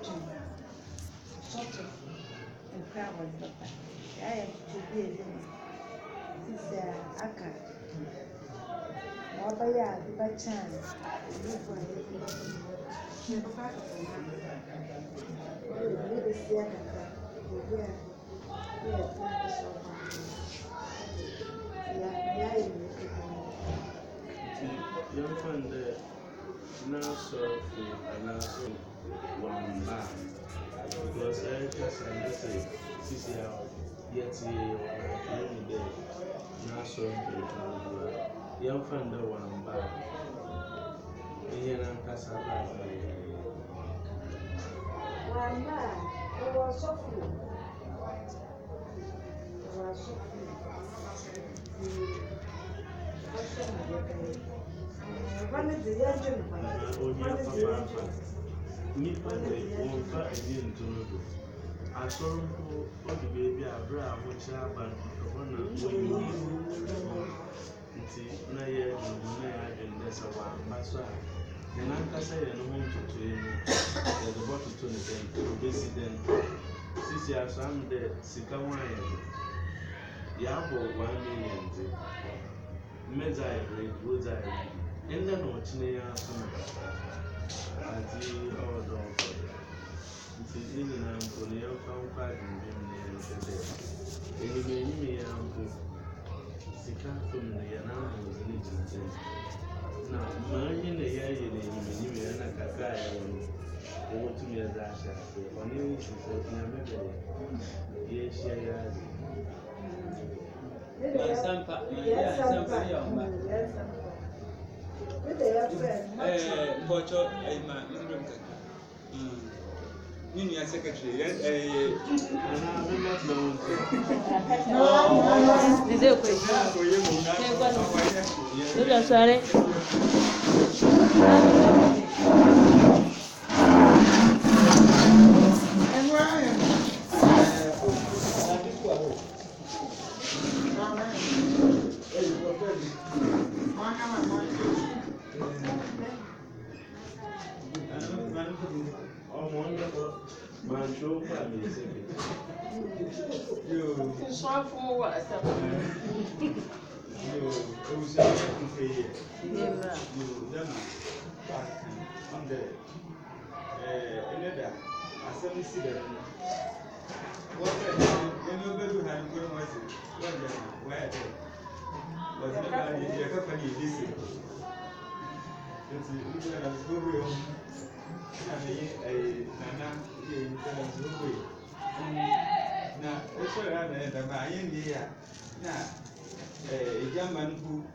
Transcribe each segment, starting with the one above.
sort of and crowd was better. I have to be a dinner. Sister Aka. Wabaya, the Bachan. Look for it. Never back of the house. Oh, the Siaka. Yeah, yeah, so you find the nurse of a nurse one bar because I just say, CCR, yet the nurse of the young find the one bar. Here and Cassava. One bar, it was so full. It was so full. Nipa de wonfa eni ntono asoro mpo odi beebi abra ahocha aba no na oyi nti na ye na ya agenda sa wa maso a na nkasa ye no ntutu enu ye the bottle to the den obesi den sisi asam de sika wan ye ya bo 1 million de meza ye roza ye enda no chine ya so ati odo nti ini na mponi ya kwa ndem ne ntede eni ya mpo sika fom ne ya na ho zini jinje na manye ne ya ye ne eni ya na kaka ya wo tu me za sha so oni ni so na mebe ye shia ya Sampa ya mba. Bocho ma ndum kaka. Nini ya secretary Dizer coisa. Eu já sei. Mancho para me dizer. Eu só fumo essa. Eu usei um feio. Eu dama. Onde eleda asem si de no. What you be do hand go was it? Where was the man the company listen. It's you know go home. Nana na eso ya na da ba yin ni ya na jaman ku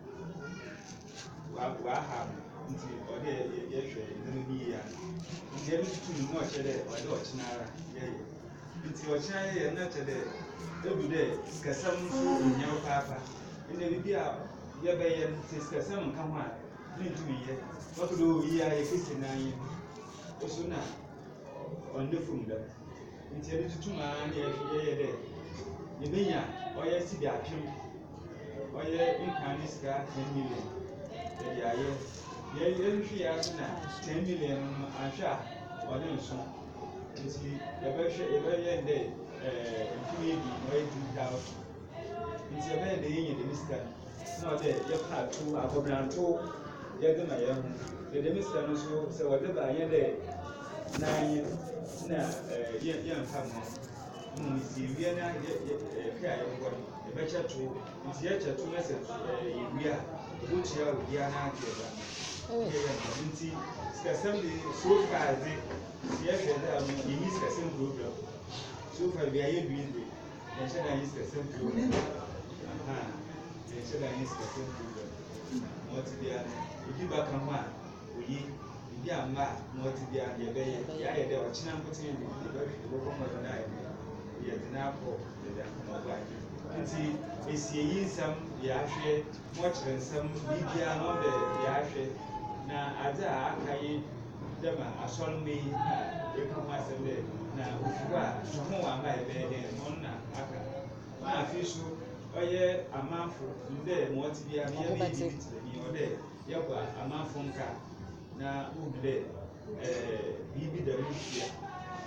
wa ha nti o de ye hwe ndu bi ya nti e tutu no chere o de o chinara ye nti o chinara ye na chere ebu de kasam fu nyaw papa ina bi a ye be ye nti kasam kan ha ni tu ye o do yi ya ye kisi na yin osuna on the from them nti e tutu ma na ye de ye benya oye si bi apim oye inkanisika 10 million ye ya ye nhwe ya so na 10 million ahwa o de nso nti ye be ye de ntumi bi oye 2000 nti ye be de ye de misika na o de ye pa to akobranto ye de na ye ho de misika no so se o de ba ye de nine na yan famo si wi na ka ya ngo e be cha to nti ya cha to na se wi a wo chi a wi a na ke ba nti skasem de so far de si ya hwe da mo yi skasem program so far bi aye bi de ya cha da yi skasem program ya cha da yi skasem program mo ti dia ne ba kan ma oyi ya ma mo ti bia ye be ya ye de o china mputin ni be ko mo na ye de na ko de mo ba nti esi yi nsam ya hwe mo chire nsam bibia no de ya hwe na adze a akai de ma asol mi na e ko ma se de na ofuwa ho wa ma e be de mo na aka na afisu oye amafo nde mo ti bia ye be di ni o de ye kwa amafo nka na ubile bibi da rufiya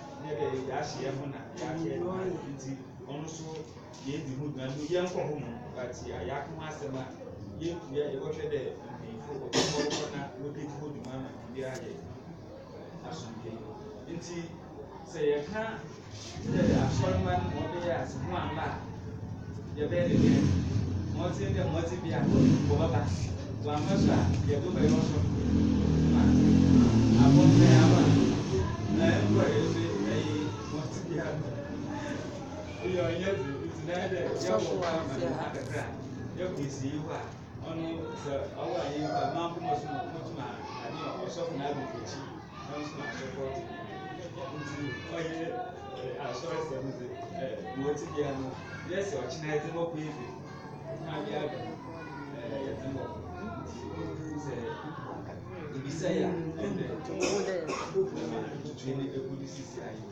yɛahyɛ yɛn ho na yɛahwɛ no nti ɔno nso yɛdi ho dwuma no yɛnkɔ ho mu but yɛaka ho asɛm a yɛbɛhwɛ dɛ mpanyinfoɔ wɔkɔ na wɔbɛdi ho dwuma ma biribiara yɛ asomdwe nti sɛ yɛka dɛ asɔrema no ma ɔbɛyɛ ase ho amma a yɛbɛyɛ ne deɛ mmɔte dɛ mmɔte bi a wɔbɛba wɔamma so a yɛbɛbɛyɛ ɔsɔfo ma abɔmfɛ aba na ɛnkɔ yɛsɛ ɛyɛ mmɔte bi a ɔyɛ ɔnyɛ duru nti na dɛ yɛwɔ kama no ha kakra yɛkɔ esie hɔ a ɔno sɛ ɔwɔ a yɛmfa mankoma so motum a ade ɔsɔfo no abɛfakyi na nso na asɔfo nti ɔyɛ asɔre sɛm sɛ mmɔte bi a no yɛsɛ ɔkyena ɛdze mɔkɔ efe na ade ado yɛdze mɔ nti sɛ ebisa yɛ a ɛndɛ tutu ne egu de sisi ayɛ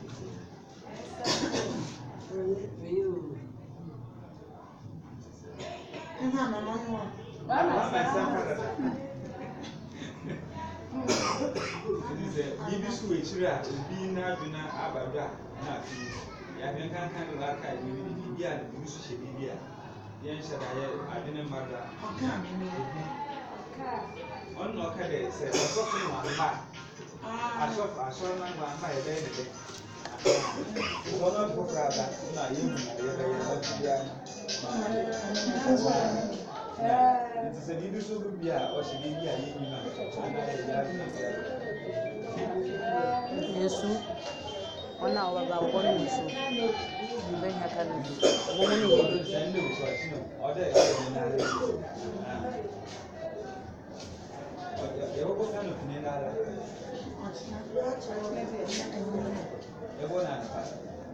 bibi so wɔ akyire a obi n'adwene aba do a na afei yɛahwɛ nkankan no laka a biribi a bibi so hyɛ biribi a yɛnhyɛ da yɛ adwene mma do a ɔno na ɔka dɛ sɛ ɔsɔfo no wamma a asɔre no wamma a yɛbɛyɛ ne dɛ wɔn a foforɔ aba na yɛhu na yɛbɛyɛ ɔte biara nti sɛ biribi so bi a ɔhyɛ biribi a yɛnyim a anaa yɛyɛ adwene biara Yesu, ona waba wabona Yesu. Mbenya kana. Wabona Yesu. sɛnde wo so ɔkye no ɔdɛ ɛyɛ na yɛwɔ ka no kune na ala yɛwɔ na anapa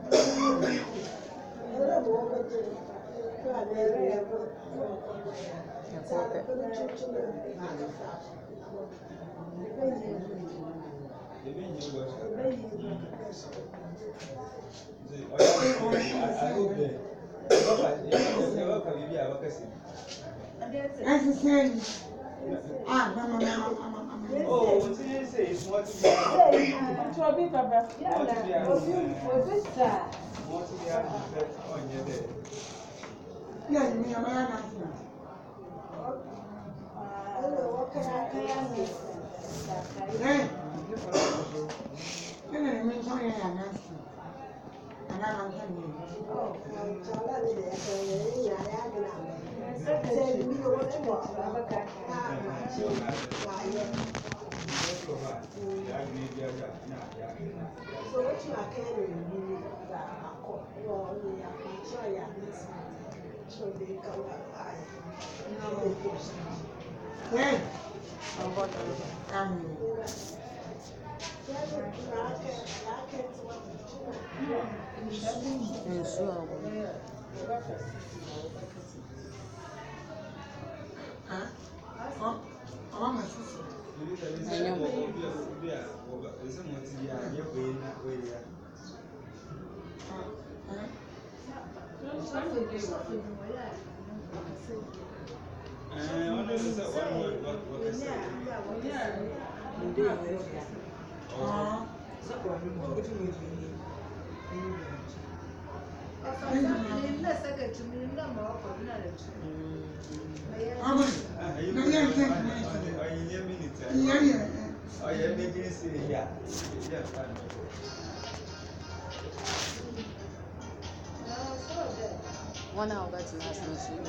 One hour that's the last one.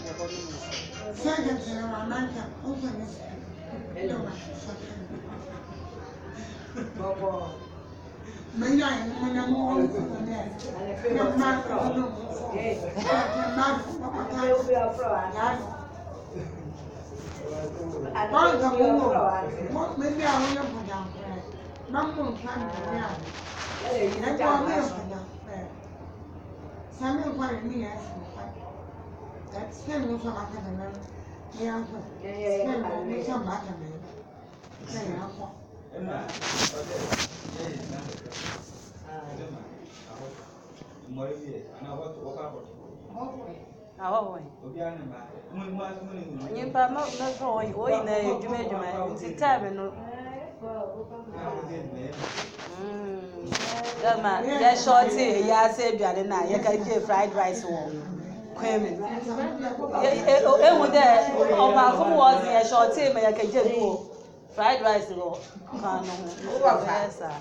Nyimpa ma so oyi na edwuma nti time no Dama, ya shorty, ya say biade na, ya can get fried rice wo. Kwemi. Ehun de o ma fun wo ya shorty me ya can get wo. Fried rice wo kan no. Yes sir.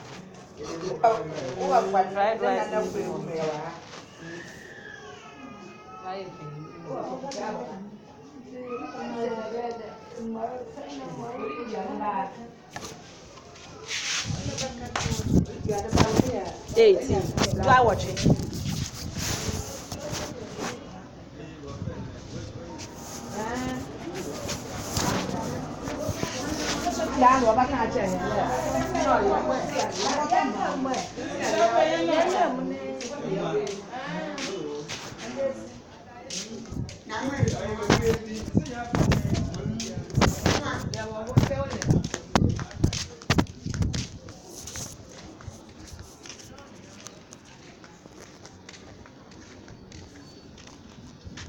Fried rice. Do I watch it? Yeah,